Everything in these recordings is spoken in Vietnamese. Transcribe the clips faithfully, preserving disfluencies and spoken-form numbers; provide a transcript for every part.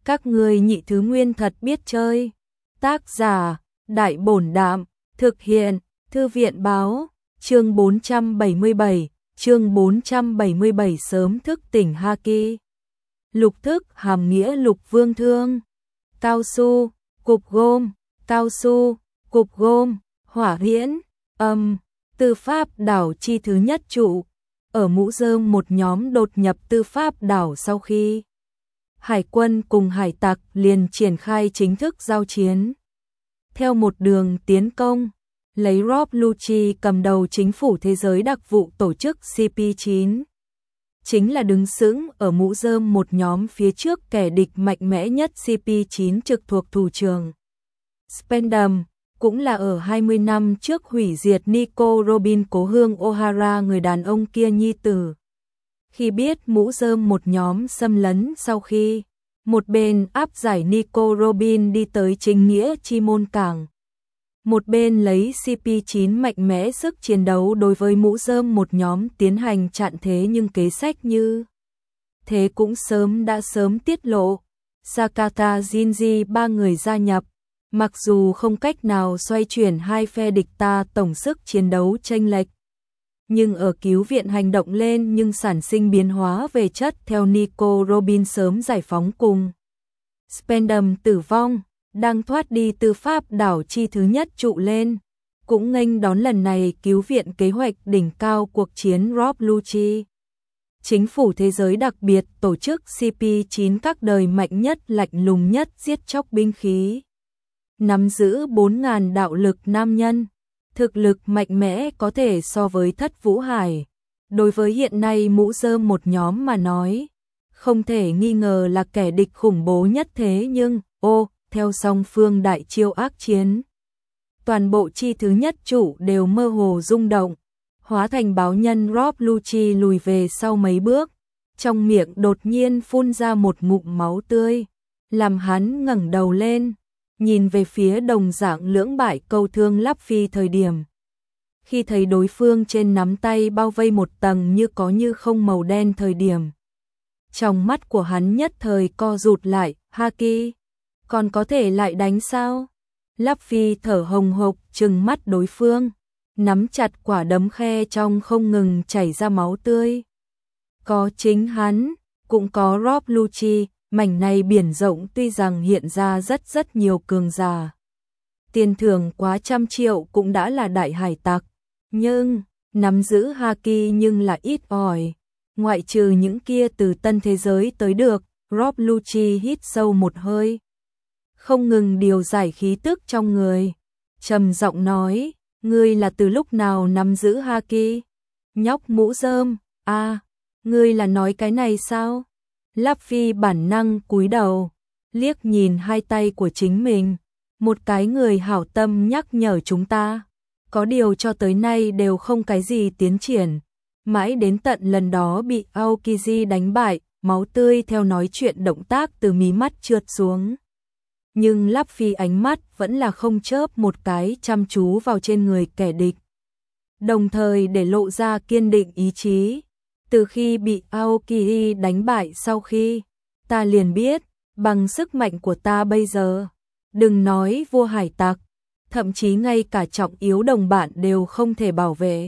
Các ngươi nhị thứ nguyên thật biết chơi. Tác giả, Đại Bổn Đạm, thực hiện, Thư viện Báo, chương bốn trăm bảy mươi bảy, chương bốn trăm bảy mươi bảy sớm thức tỉnh Haki. Lục thức hàm nghĩa lục vương thương, cao su, cục gôm, cao su, cục gôm, hỏa huyễn, âm, tư pháp đảo chi thứ nhất trụ. Ở Mũ Rơm một nhóm đột nhập tư pháp đảo sau khi Hải quân cùng hải tặc liền triển khai chính thức giao chiến. Theo một đường tiến công, lấy Rob Lucci cầm đầu chính phủ thế giới đặc vụ tổ chức C P chín. Chính là đứng sững ở Mũ Rơm một nhóm phía trước kẻ địch mạnh mẽ nhất. C P chín trực thuộc thủ trưởng Spendam, cũng là ở hai mươi năm trước hủy diệt Nico Robin cố hương O'Hara người đàn ông kia nhi tử. Khi biết Mũ Rơm một nhóm xâm lấn sau khi một bên áp giải Nico Robin đi tới chính nghĩa chi môn cảng, một bên lấy C P chín mạnh mẽ sức chiến đấu đối với Mũ Rơm một nhóm tiến hành chặn thế, nhưng kế sách như thế cũng sớm đã sớm tiết lộ. Sakata Shinji ba người gia nhập, mặc dù không cách nào xoay chuyển hai phe địch ta tổng sức chiến đấu chênh lệch, nhưng ở cứu viện hành động lên nhưng sản sinh biến hóa về chất theo Nico Robin sớm giải phóng cùng Spendam tử vong, đang thoát đi tư pháp đảo chi thứ nhất trụ lên, cũng nghênh đón lần này cứu viện kế hoạch đỉnh cao cuộc chiến Rob Lucci. Chính phủ thế giới đặc biệt tổ chức C P chín các đời mạnh nhất lạnh lùng nhất giết chóc binh khí, nắm giữ bốn nghìn đạo lực nam nhân, thực lực mạnh mẽ có thể so với Thất Vũ Hải. Đối với hiện nay Mũ Rơm một nhóm mà nói, không thể nghi ngờ là kẻ địch khủng bố nhất, thế nhưng, ô, theo song phương đại chiêu ác chiến, toàn bộ chi thứ nhất trụ đều mơ hồ rung động, hóa thành báo nhân Rob Lucci lùi về sau mấy bước, trong miệng đột nhiên phun ra một ngụm máu tươi, làm hắn ngẩng đầu lên, nhìn về phía đồng dạng lưỡng bại câu thương Lắp Phi thời điểm. Khi thấy đối phương trên nắm tay bao vây một tầng như có như không màu đen thời điểm, trong mắt của hắn nhất thời co rụt lại. Haki, còn có thể lại đánh sao? Lắp Phi thở hồng hộc trừng mắt đối phương, nắm chặt quả đấm khe trong không ngừng chảy ra máu tươi. Có chính hắn, cũng có Rob Lucci. Mảnh này biển rộng tuy rằng hiện ra rất rất nhiều cường giả, tiền thưởng quá trăm triệu cũng đã là đại hải tặc, nhưng nắm giữ Haki nhưng là ít ỏi, ngoại trừ những kia từ tân thế giới tới được. Rob Lucci hít sâu một hơi, không ngừng điều giải khí tức trong người, trầm giọng nói, ngươi là từ lúc nào nắm giữ Haki? Nhóc Mũ Rơm, a, à, ngươi là nói cái này sao? Lắp Phi bản năng cúi đầu, liếc nhìn hai tay của chính mình, một cái người hảo tâm nhắc nhở chúng ta, có điều cho tới nay đều không cái gì tiến triển, mãi đến tận lần đó bị Aokiji đánh bại, máu tươi theo nói chuyện động tác từ mí mắt trượt xuống. Nhưng Lắp Phi ánh mắt vẫn là không chớp một cái chăm chú vào trên người kẻ địch, đồng thời để lộ ra kiên định ý chí. Từ khi bị Aokiji đánh bại sau khi, ta liền biết, bằng sức mạnh của ta bây giờ, đừng nói vua hải tặc, thậm chí ngay cả trọng yếu đồng bạn đều không thể bảo vệ.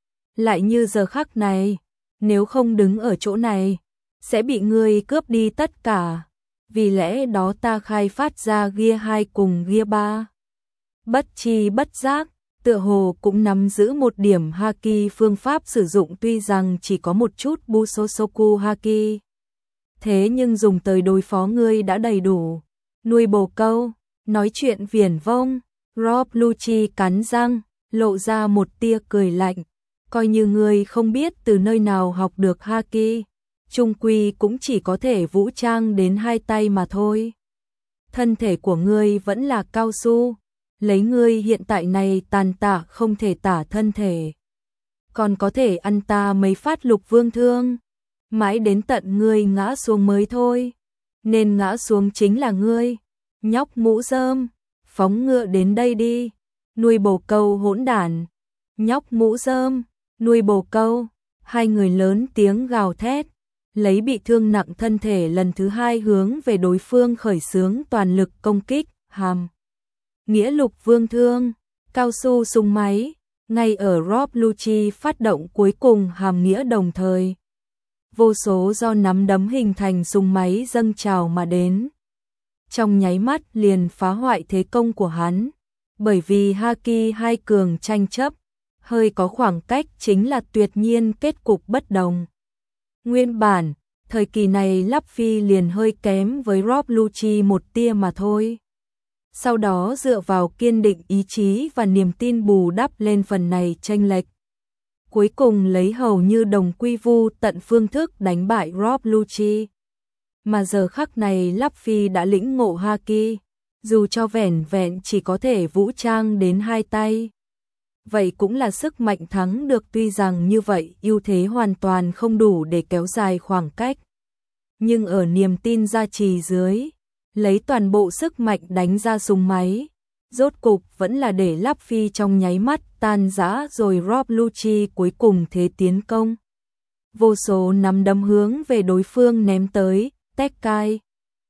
Lại như giờ khắc này, nếu không đứng ở chỗ này, sẽ bị ngươi cướp đi tất cả. Vì lẽ đó ta khai phát ra Gear hai cùng Gear ba. Bất chi bất giác, tựa hồ cũng nắm giữ một điểm Haki, phương pháp sử dụng tuy rằng chỉ có một chút Busosoku Haki, thế nhưng dùng tới đối phó ngươi đã đầy đủ. Nuôi bồ câu, nói chuyện viển vông, Rob Lucci cắn răng, lộ ra một tia cười lạnh, coi như ngươi không biết từ nơi nào học được Haki, chung quy cũng chỉ có thể vũ trang đến hai tay mà thôi. Thân thể của ngươi vẫn là cao su, lấy ngươi hiện tại này tàn tạ không thể tả thân thể, còn có thể ăn ta mấy phát lục vương thương, mãi đến tận ngươi ngã xuống mới thôi, nên ngã xuống chính là ngươi. Nhóc Mũ Rơm, phóng ngựa đến đây đi, nuôi bồ câu hỗn đản. Nhóc Mũ Rơm, nuôi bồ câu, hai người lớn tiếng gào thét, lấy bị thương nặng thân thể lần thứ hai hướng về đối phương khởi xướng toàn lực công kích, hàm. Nghĩa lục vương thương, cao su súng máy, ngay ở Rob Lucci phát động cuối cùng hàm nghĩa đồng thời. Vô số do nắm đấm hình thành súng máy dâng trào mà đến. Trong nháy mắt liền phá hoại thế công của hắn, bởi vì Haki hai cường tranh chấp, hơi có khoảng cách chính là tuyệt nhiên kết cục bất đồng. Nguyên bản, thời kỳ này Luffy liền hơi kém với Rob Lucci một tia mà thôi. Sau đó dựa vào kiên định ý chí và niềm tin bù đắp lên phần này chênh lệch. Cuối cùng lấy hầu như đồng quy vu tận phương thức đánh bại Rob Lucci. Mà giờ khắc này Luffy đã lĩnh ngộ Haki, dù cho vẻn vẹn chỉ có thể vũ trang đến hai tay. Vậy cũng là sức mạnh thắng được, tuy rằng như vậy ưu thế hoàn toàn không đủ để kéo dài khoảng cách. Nhưng ở niềm tin gia trì dưới, lấy toàn bộ sức mạnh đánh ra súng máy, rốt cục vẫn là để Luffy trong nháy mắt tan rã, rồi Rob Lucci cuối cùng thế tiến công. Vô số nắm đấm hướng về đối phương ném tới, Tekkai.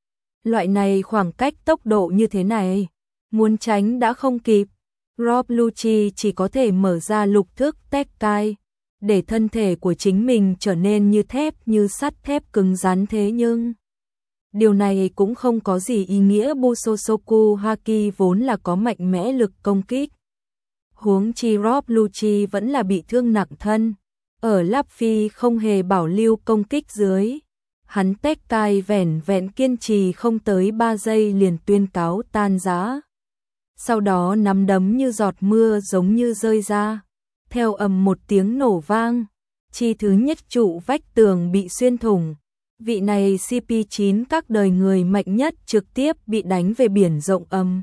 Loại này khoảng cách tốc độ như thế này, muốn tránh đã không kịp. Rob Lucci chỉ có thể mở ra lục thức Tekkai, để thân thể của chính mình trở nên như thép, như sắt thép cứng rắn, thế nhưng điều này cũng không có gì ý nghĩa. Busosoku Haki vốn là có mạnh mẽ lực công kích. Huống chi Rob Lucci vẫn là bị thương nặng thân. Ở Luffy không hề bảo lưu công kích dưới, hắn Tekkai vẻn vẹn kiên trì không tới ba giây liền tuyên cáo tan rã. Sau đó nắm đấm như giọt mưa giống như rơi ra. Theo ầm một tiếng nổ vang, chi thứ nhất trụ vách tường bị xuyên thủng. Vị này xê pê chín các đời người mạnh nhất trực tiếp bị đánh về biển rộng âm.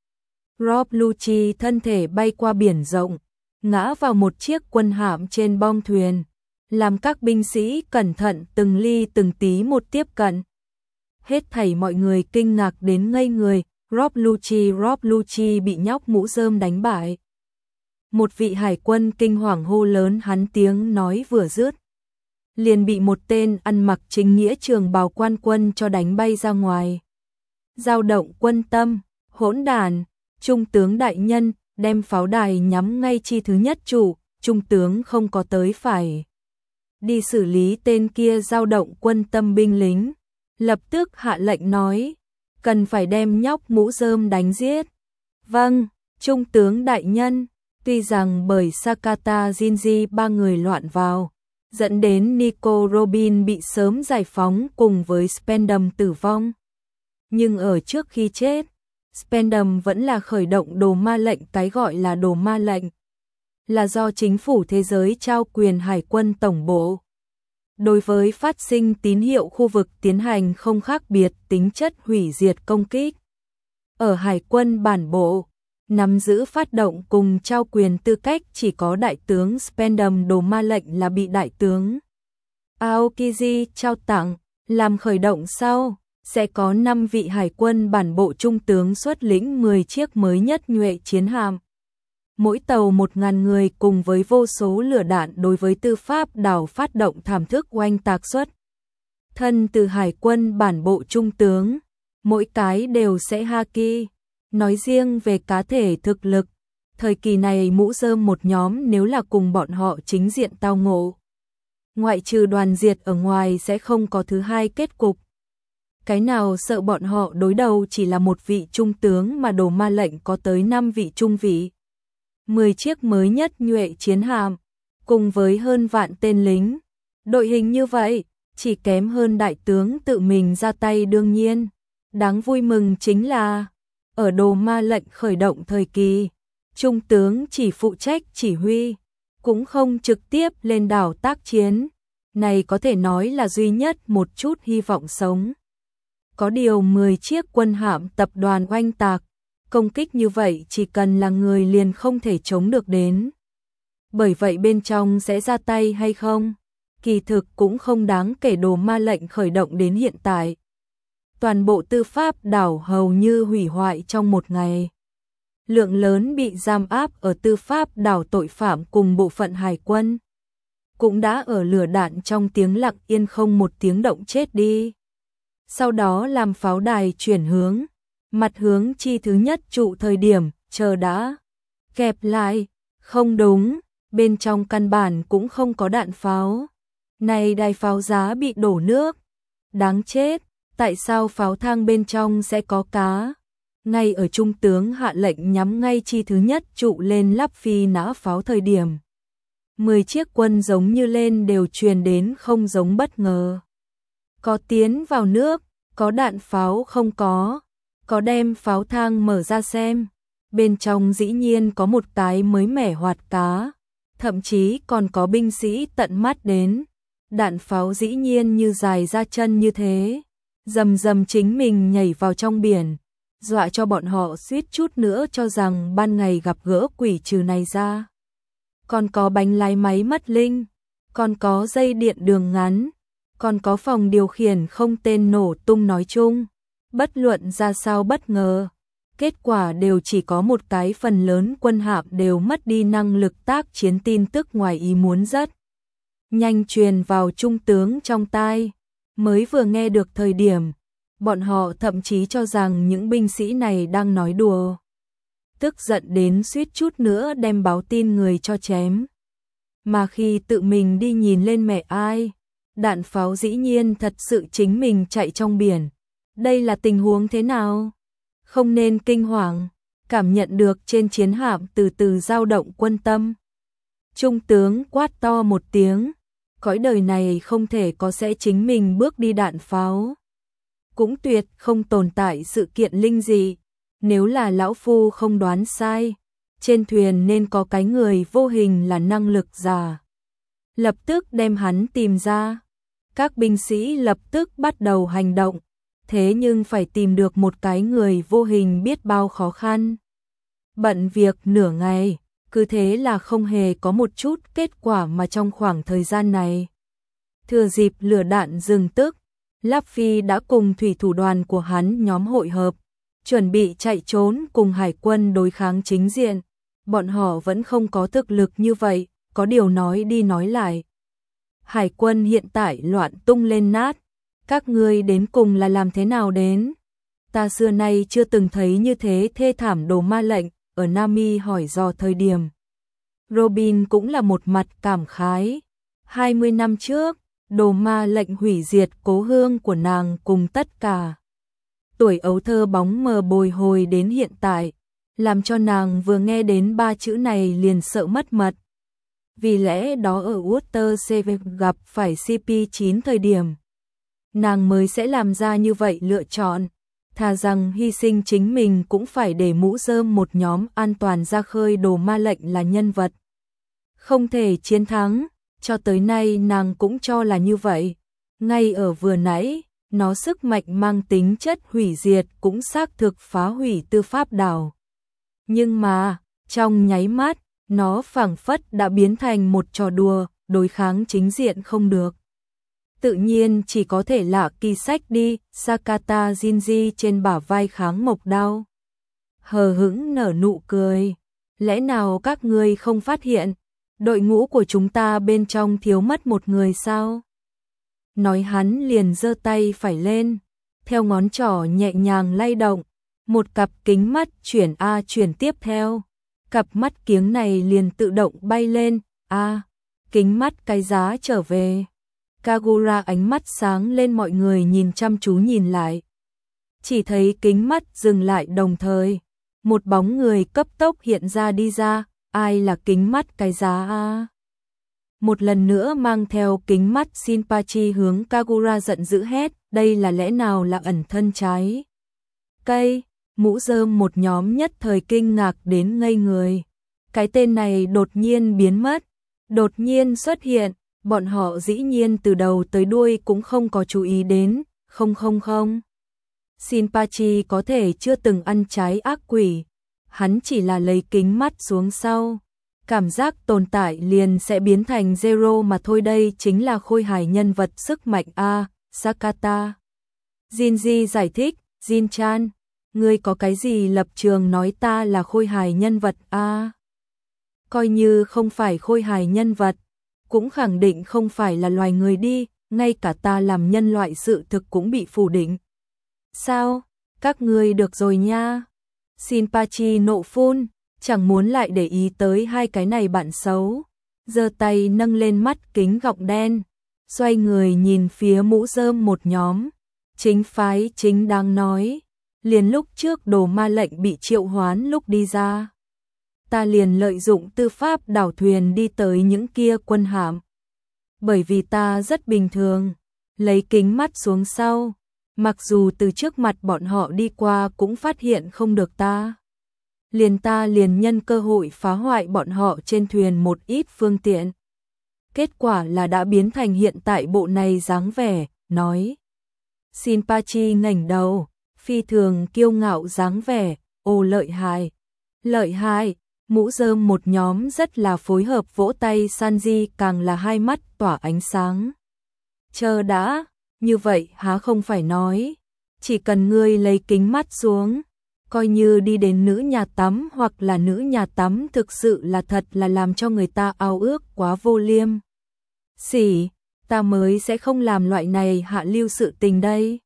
Rob Lucci thân thể bay qua biển rộng, ngã vào một chiếc quân hạm trên bong thuyền, làm các binh sĩ cẩn thận từng ly từng tí một tiếp cận. Hết thảy mọi người kinh ngạc đến ngây người. Rob Lucci, Rob Lucci bị nhóc mũ rơm đánh bại. Một vị hải quân kinh hoàng hô lớn, hắn tiếng nói vừa dứt, liền bị một tên ăn mặc chính nghĩa trường bào quan quân cho đánh bay ra ngoài. Dao động quân tâm, hỗn đản, trung tướng đại nhân, đem pháo đài nhắm ngay chi thứ nhất chủ, trung tướng không có tới phải đi xử lý tên kia dao động quân tâm binh lính. Lập tức hạ lệnh nói, cần phải đem nhóc mũ rơm đánh giết. Vâng, trung tướng đại nhân. Tuy rằng bởi Sakata Shinji ba người loạn vào, dẫn đến Nico Robin bị sớm giải phóng cùng với Spandam tử vong. Nhưng ở trước khi chết, Spandam vẫn là khởi động đồ ma lệnh. Cái gọi là đồ ma lệnh là do chính phủ thế giới trao quyền hải quân tổng bộ. Đối với phát sinh tín hiệu khu vực tiến hành không khác biệt tính chất hủy diệt công kích. Ở hải quân bản bộ, nắm giữ phát động cùng trao quyền tư cách chỉ có đại tướng Spandam, đồ ma lệnh là bị đại tướng Aokiji trao tặng. Làm khởi động sau, sẽ có năm vị hải quân bản bộ trung tướng xuất lĩnh mười chiếc mới nhất nhuệ chiến hạm. Mỗi tàu một nghìn người cùng với vô số lửa đạn đối với tư pháp đảo phát động thảm thức oanh tạc xuất. Thân từ hải quân bản bộ trung tướng, mỗi cái đều sẽ haki. Nói riêng về cá thể thực lực, thời kỳ này mũ rơm một nhóm nếu là cùng bọn họ chính diện tao ngộ, ngoại trừ đoàn diệt ở ngoài sẽ không có thứ hai kết cục. Cái nào sợ bọn họ đối đầu chỉ là một vị trung tướng mà đồ ma lệnh có tới năm vị trung vị. mười chiếc mới nhất nhuệ chiến hạm, cùng với hơn vạn tên lính. Đội hình như vậy, chỉ kém hơn đại tướng tự mình ra tay. Đương nhiên, đáng vui mừng chính là, ở đồ ma lệnh khởi động thời kỳ, trung tướng chỉ phụ trách chỉ huy, cũng không trực tiếp lên đảo tác chiến. Này có thể nói là duy nhất một chút hy vọng sống. Có điều mười chiếc quân hạm tập đoàn oanh tạc, công kích như vậy chỉ cần là người liền không thể chống được đến. Bởi vậy bên trong sẽ ra tay hay không, kỳ thực cũng không đáng kể. Đồ ma lệnh khởi động đến hiện tại, toàn bộ tư pháp đảo hầu như hủy hoại trong một ngày. Lượng lớn bị giam áp ở tư pháp đảo tội phạm cùng bộ phận hải quân. cũng đã ở lửa đạn trong tiếng lặng yên không một tiếng động chết đi. Sau đó làm pháo đài chuyển hướng, mặt hướng chi thứ nhất trụ thời điểm, chờ đã. Kẹp lại, không đúng, bên trong căn bản cũng không có đạn pháo. Này đài pháo giá bị đổ nước. Đáng chết, tại sao pháo thang bên trong sẽ có cá? Ngay ở trung tướng hạ lệnh nhắm ngay chi thứ nhất trụ lên lắp phi nã pháo thời điểm. Mười chiếc quân giống như lên đều truyền đến không giống bất ngờ. Có tiến vào nước, có đạn pháo không có, có đem pháo thang mở ra xem. Bên trong dĩ nhiên có một cái mới mẻ hoạt cá, thậm chí còn có binh sĩ tận mắt đến. Đạn pháo dĩ nhiên như dài ra chân như thế, rầm rầm chính mình nhảy vào trong biển, dọa cho bọn họ suýt chút nữa cho rằng ban ngày gặp gỡ quỷ trừ này ra. Còn có bánh lái máy mất linh, còn có dây điện đường ngắn, còn có phòng điều khiển không tên nổ tung nói chung. Bất luận ra sao bất ngờ, kết quả đều chỉ có một cái, phần lớn quân hạm đều mất đi năng lực tác chiến, tin tức ngoài ý muốn rất nhanh truyền vào trung tướng trong tai. Mới vừa nghe được thời điểm, bọn họ thậm chí cho rằng những binh sĩ này đang nói đùa. Tức giận đến suýt chút nữa đem báo tin người cho chém. Mà khi tự mình đi nhìn lên mẹ ai, đạn pháo dĩ nhiên thật sự chính mình chạy trong biển. Đây là tình huống thế nào? Không nên kinh hoàng, cảm nhận được trên chiến hạm từ từ dao động quân tâm. Trung tướng quát to một tiếng, cõi đời này không thể có sẽ chính mình bước đi đạn pháo. Cũng tuyệt không tồn tại sự kiện linh dị. Nếu là lão phu không đoán sai, trên thuyền nên có cái người vô hình là năng lực giả. Lập tức đem hắn tìm ra. Các binh sĩ lập tức bắt đầu hành động. Thế nhưng phải tìm được một cái người vô hình biết bao khó khăn. Bận việc nửa ngày, cứ thế là không hề có một chút kết quả, mà trong khoảng thời gian này, thừa dịp lửa đạn dừng tức, Láp Phi đã cùng thủy thủ đoàn của hắn nhóm hội hợp, chuẩn bị chạy trốn cùng hải quân đối kháng chính diện. Bọn họ vẫn không có thực lực như vậy, có điều nói đi nói lại. Hải quân hiện tại loạn tung lên nát. Các ngươi đến cùng là làm thế nào đến? Ta xưa nay chưa từng thấy như thế thê thảm. Đồ Ma lệnh ở Nami hỏi dò thời điểm. Robin cũng là một mặt cảm khái. hai mươi năm trước, Đồ Ma lệnh hủy diệt cố hương của nàng cùng tất cả. Tuổi ấu thơ bóng mờ bồi hồi đến hiện tại, làm cho nàng vừa nghe đến ba chữ này liền sợ mất mật. Vì lẽ đó ở Water Seven gặp phải C P chín thời điểm, nàng mới sẽ làm ra như vậy lựa chọn, thà rằng hy sinh chính mình cũng phải để mũ rơm một nhóm an toàn ra khơi. Đồ Ma lệnh là nhân vật không thể chiến thắng, cho tới nay nàng cũng cho là như vậy. Ngay ở vừa nãy, nó sức mạnh mang tính chất hủy diệt cũng xác thực phá hủy tư pháp đảo. Nhưng mà, trong nháy mắt, nó phảng phất đã biến thành một trò đùa, đối kháng chính diện không được. Tự nhiên chỉ có thể là kỳ sách đi. Sakata Jinji trên bả vai kháng mộc đao, hờ hững nở nụ cười. Lẽ nào các ngươi không phát hiện, đội ngũ của chúng ta bên trong thiếu mất một người sao? Nói hắn liền giơ tay phải lên, theo ngón trỏ nhẹ nhàng lay động, một cặp kính mắt chuyển a chuyển tiếp theo. Cặp mắt kiếng này liền tự động bay lên, a, kính mắt cái giá trở về. Kagura ánh mắt sáng lên, mọi người nhìn chăm chú nhìn lại. Chỉ thấy kính mắt dừng lại, đồng thời, một bóng người cấp tốc hiện ra đi ra. Ai là kính mắt cái giá a? Một lần nữa mang theo kính mắt Shinpachi hướng Kagura giận dữ hét, đây là lẽ nào là ẩn thân trái cây? Mũ rơm một nhóm nhất thời kinh ngạc đến ngây người. Cái tên này đột nhiên biến mất, đột nhiên xuất hiện, bọn họ dĩ nhiên từ đầu tới đuôi cũng không có chú ý đến. Không không không, Shinpachi có thể chưa từng ăn trái ác quỷ, hắn chỉ là lấy kính mắt xuống sau, cảm giác tồn tại liền sẽ biến thành zero mà thôi. Đây chính là khôi hài nhân vật sức mạnh a. Sakata Jinji giải thích, Jin-chan, ngươi có cái gì lập trường nói ta là khôi hài nhân vật a? Coi như không phải khôi hài nhân vật, cũng khẳng định không phải là loài người đi, ngay cả ta làm nhân loại sự thực cũng bị phủ định. Sao? Các ngươi được rồi nha. Shinpachi nộ phun, chẳng muốn lại để ý tới hai cái này bạn xấu. Giơ tay nâng lên mắt kính gọng đen, xoay người nhìn phía mũ rơm một nhóm. Chính phái chính đang nói, liền lúc trước đồ ma lệnh bị triệu hoán lúc đi ra. Ta liền lợi dụng tư pháp đảo thuyền đi tới những kia quân hạm. Bởi vì ta rất bình thường, lấy kính mắt xuống sau, mặc dù từ trước mặt bọn họ đi qua cũng phát hiện không được ta. Liền ta liền nhân cơ hội phá hoại bọn họ trên thuyền một ít phương tiện. Kết quả là đã biến thành hiện tại bộ này dáng vẻ, nói. Shinpachi ngẩng đầu, phi thường kiêu ngạo dáng vẻ, ồ lợi hại, lợi hại, mũ rơm một nhóm rất là phối hợp vỗ tay. Sanji càng là hai mắt tỏa ánh sáng. Chờ đã, như vậy há không phải nói, chỉ cần ngươi lấy kính mắt xuống, coi như đi đến nữ nhà tắm hoặc là nữ nhà tắm thực sự là thật là làm cho người ta ao ước quá vô liêm sỉ, ta mới sẽ không làm loại này hạ lưu sự tình đây.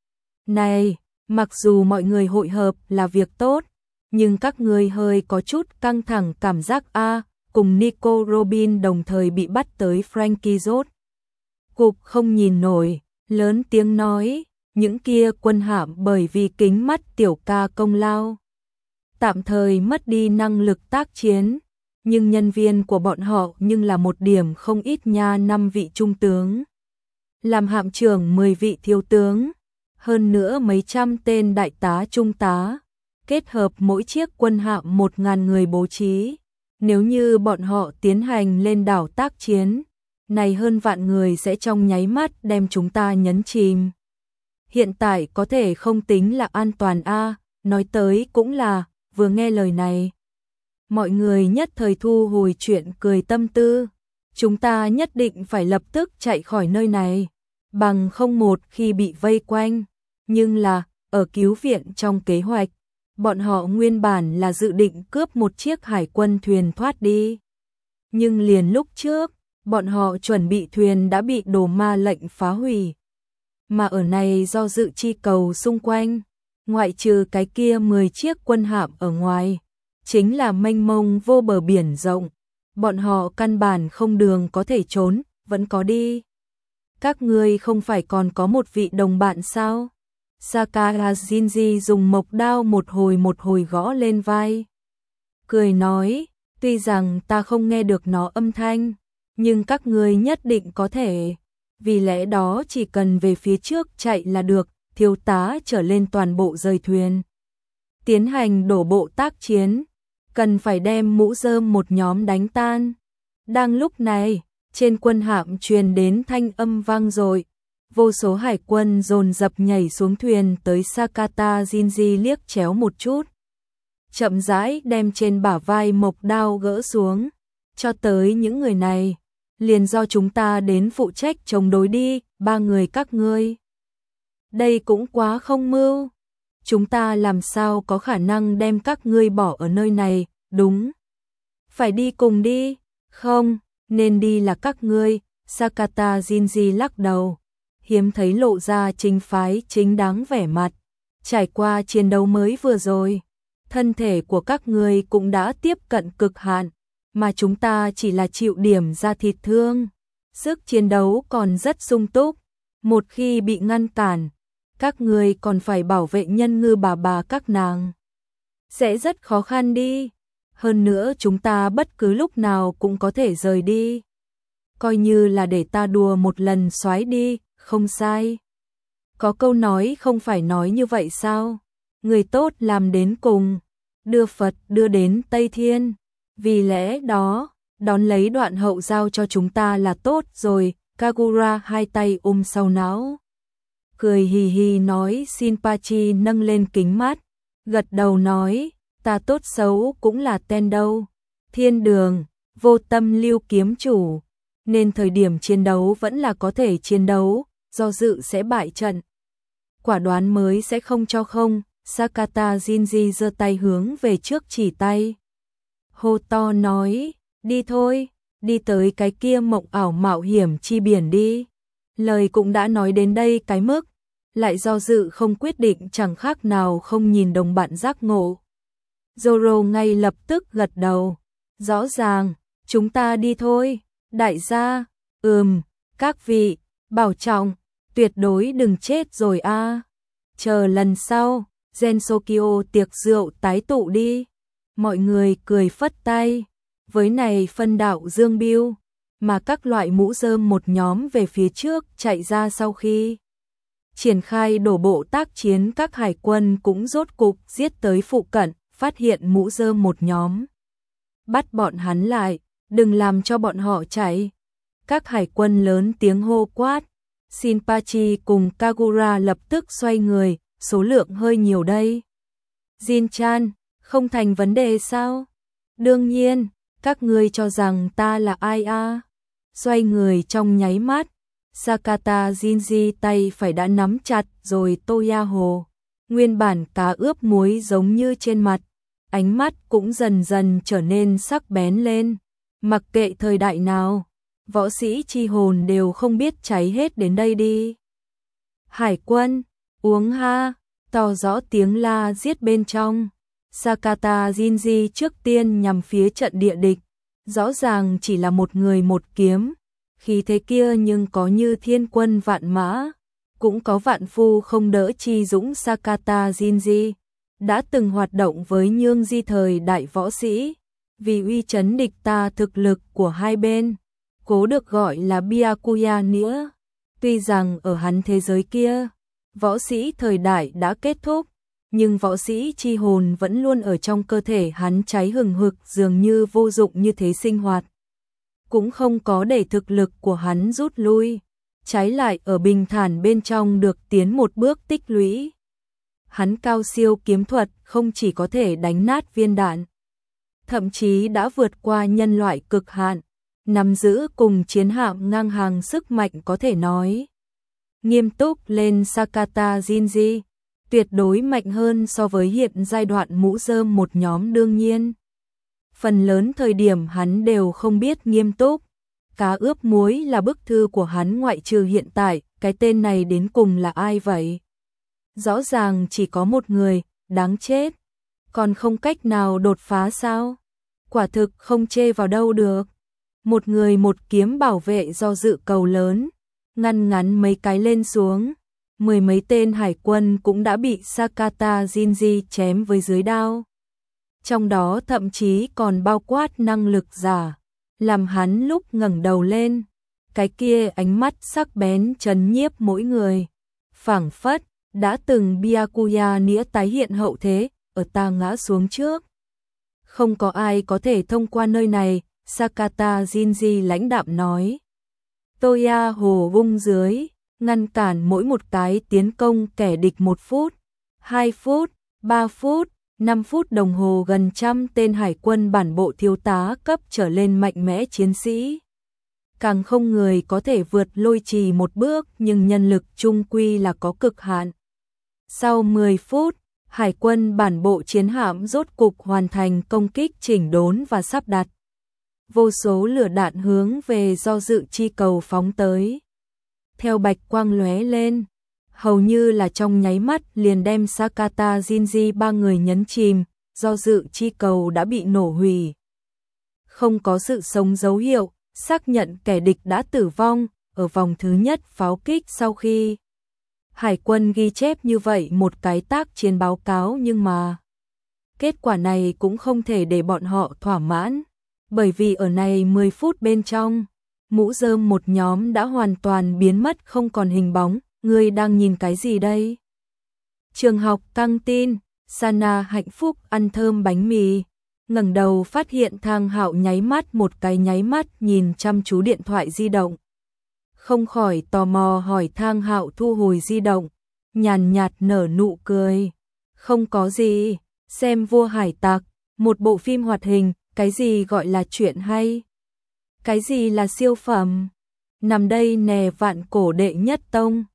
Này, mặc dù mọi người hội hợp là việc tốt, nhưng các ngươi hơi có chút căng thẳng cảm giác a, cùng Nico Robin đồng thời bị bắt tới Frankie rốt. Cục không nhìn nổi, lớn tiếng nói, những kia quân hạm bởi vì kính mắt tiểu ca công lao. Tạm thời mất đi năng lực tác chiến, nhưng nhân viên của bọn họ nhưng là một điểm không ít nha, năm vị trung tướng. Làm hạm trưởng mười vị thiếu tướng, hơn nữa mấy trăm tên đại tá trung tá, kết hợp mỗi chiếc quân hạm một ngàn người bố trí. Nếu như bọn họ tiến hành lên đảo tác chiến, này hơn vạn người sẽ trong nháy mắt đem chúng ta nhấn chìm. Hiện tại có thể không tính là an toàn a, nói tới cũng là, vừa nghe lời này. Mọi người nhất thời thu hồi chuyện cười tâm tư. Chúng ta nhất định phải lập tức chạy khỏi nơi này, bằng không một khi bị vây quanh. Nhưng là, ở cứu viện trong kế hoạch, bọn họ nguyên bản là dự định cướp một chiếc hải quân thuyền thoát đi. Nhưng liền lúc trước, bọn họ chuẩn bị thuyền đã bị đồ ma lệnh phá hủy. Mà ở này do dự chi cầu xung quanh, ngoại trừ cái kia mười chiếc quân hạm ở ngoài, chính là mênh mông vô bờ biển rộng. Bọn họ căn bản không đường có thể trốn, vẫn có đi. Các ngươi không phải còn có một vị đồng bạn sao? Sakura Shinji dùng mộc đao một hồi một hồi gõ lên vai. Cười nói, tuy rằng ta không nghe được nó âm thanh, nhưng các ngươi nhất định có thể. Vì lẽ đó chỉ cần về phía trước chạy là được, thiếu tá trở lên toàn bộ rời thuyền. Tiến hành đổ bộ tác chiến, cần phải đem mũ rơm một nhóm đánh tan. Đang lúc này, trên quân hạm truyền đến thanh âm vang dội. Vô số hải quân dồn dập nhảy xuống thuyền tới. Sakata Shinji liếc chéo một chút, chậm rãi đem trên bả vai mộc đao gỡ xuống, cho tới những người này, liền do chúng ta đến phụ trách chống đối đi, ba người các ngươi. Đây cũng quá không mưu, chúng ta làm sao có khả năng đem các ngươi bỏ ở nơi này, đúng. Phải đi cùng đi, không, nên đi là các ngươi. Sakata Shinji lắc đầu, hiếm thấy lộ ra chính phái chính đáng vẻ mặt. Trải qua chiến đấu mới vừa rồi, thân thể của các ngươi cũng đã tiếp cận cực hạn, mà chúng ta chỉ là chịu điểm ra thịt thương. Sức chiến đấu còn rất sung túc, một khi bị ngăn cản, các ngươi còn phải bảo vệ nhân ngư bà bà các nàng. Sẽ rất khó khăn đi, hơn nữa chúng ta bất cứ lúc nào cũng có thể rời đi. Coi như là để ta đùa một lần xoái đi, không sai. Có câu nói không phải nói như vậy sao? Người tốt làm đến cùng, đưa Phật đưa đến Tây Thiên. Vì lẽ đó, đón lấy đoạn hậu giao cho chúng ta là tốt rồi. Kagura hai tay ôm sau não, cười hì hì nói. Shinpachi nâng lên kính mắt, gật đầu nói, ta tốt xấu cũng là ten đâu. Thiên đường, vô tâm lưu kiếm chủ, nên thời điểm chiến đấu vẫn là có thể chiến đấu, do dự sẽ bại trận. Quả đoán mới sẽ không cho không. Sakata Shinji giơ tay hướng về trước chỉ tay, hô to nói, đi thôi, đi tới cái kia mộng ảo mạo hiểm chi biển đi. Lời cũng đã nói đến đây cái mức, lại do dự không quyết định chẳng khác nào không nhìn đồng bạn giác ngộ. Zoro ngay lập tức gật đầu, rõ ràng, chúng ta đi thôi, đại gia, ừm, các vị, bảo trọng, tuyệt đối đừng chết rồi a. Chờ lần sau, Gensokyo tiệc rượu tái tụ đi. Mọi người cười phất tay, với này phân đạo dương biêu, mà các loại mũ rơm một nhóm về phía trước chạy ra sau khi triển khai đổ bộ tác chiến, các hải quân cũng rốt cục giết tới phụ cận, phát hiện mũ rơm một nhóm. Bắt bọn hắn lại, đừng làm cho bọn họ chạy. Các hải quân lớn tiếng hô quát, Shinpachi cùng Kagura lập tức xoay người, số lượng hơi nhiều đây. Jin-chan, không thành vấn đề sao? Đương nhiên, các ngươi cho rằng ta là ai a? Xoay người trong nháy mắt, Sakata Jinji tay phải đã nắm chặt rồi Toyaho, nguyên bản cá ướp muối giống như trên mặt, ánh mắt cũng dần dần trở nên sắc bén lên. Mặc kệ thời đại nào, võ sĩ chi hồn đều không biết cháy hết đến đây đi. Hải quân, uống ha, to rõ tiếng la giết bên trong. Sakata Jinji trước tiên nhằm phía trận địa địch, rõ ràng chỉ là một người một kiếm, khí thế kia nhưng có như thiên quân vạn mã, cũng có vạn phu không đỡ chi dũng. Sakata Jinji đã từng hoạt động với Nhương Di thời đại võ sĩ, vì uy chấn địch ta thực lực của hai bên, cố được gọi là Byakuya nghĩa. Tuy rằng ở hắn thế giới kia, võ sĩ thời đại đã kết thúc, nhưng võ sĩ chi hồn vẫn luôn ở trong cơ thể hắn cháy hừng hực, dường như vô dụng như thế sinh hoạt. Cũng không có để thực lực của hắn rút lui, trái lại ở bình thản bên trong được tiến một bước tích lũy. Hắn cao siêu kiếm thuật không chỉ có thể đánh nát viên đạn, thậm chí đã vượt qua nhân loại cực hạn, nắm giữ cùng chiến hạm ngang hàng sức mạnh có thể nói. Nghiêm túc lên, Sakata Jinji tuyệt đối mạnh hơn so với hiện giai đoạn mũ rơm một nhóm. Đương nhiên, phần lớn thời điểm hắn đều không biết nghiêm túc. Cá ướp muối là bức thư của hắn, ngoại trừ hiện tại, cái tên này đến cùng là ai vậy? Rõ ràng chỉ có một người, đáng chết. Còn không cách nào đột phá sao? Quả thực không chê vào đâu được. Một người một kiếm bảo vệ do dự cầu lớn, ngăn ngắn mấy cái lên xuống. Mười mấy tên hải quân cũng đã bị Sakata Jinji chém với dưới đao. Trong đó thậm chí còn bao quát năng lực giả, làm hắn lúc ngẩng đầu lên, cái kia ánh mắt sắc bén trấn nhiếp mỗi người. Phảng phất, đã từng Byakuya nghĩa tái hiện hậu thế, ở ta ngã xuống trước. Không có ai có thể thông qua nơi này, Sakata Jinji lãnh đạm nói. Toyaho vung dưới, ngăn cản mỗi một cái tiến công kẻ địch một phút, hai phút, ba phút, năm phút đồng hồ. Gần trăm tên hải quân bản bộ thiếu tá cấp trở lên mạnh mẽ chiến sĩ. Càng không người có thể vượt lôi trì một bước, nhưng nhân lực chung quy là có cực hạn. Sau mười phút, hải quân bản bộ chiến hạm rốt cục hoàn thành công kích chỉnh đốn và sắp đặt. Vô số lửa đạn hướng về do dự chi cầu phóng tới. Theo bạch quang lóe lên, hầu như là trong nháy mắt liền đem Sakata Jinji ba người nhấn chìm, do dự chi cầu đã bị nổ hủy. Không có sự sống dấu hiệu, xác nhận kẻ địch đã tử vong ở vòng thứ nhất pháo kích. Sau khi hải quân ghi chép như vậy một cái tác chiến báo cáo, nhưng mà kết quả này cũng không thể để bọn họ thỏa mãn, bởi vì ở này mười phút bên trong, mũ rơm một nhóm đã hoàn toàn biến mất không còn hình bóng. Ngươi đang nhìn cái gì đây? Trường học căng tin, Sana hạnh phúc ăn thơm bánh mì, ngẩng đầu phát hiện Thang Hạo nháy mắt một cái nháy mắt nhìn chăm chú điện thoại di động. Không khỏi tò mò hỏi. Thang Hạo thu hồi di động, nhàn nhạt nở nụ cười. Không có gì, xem Vua Hải Tặc, một bộ phim hoạt hình, cái gì gọi là chuyện hay? Cái gì là siêu phẩm? Nằm đây nè, vạn cổ đệ nhất tông.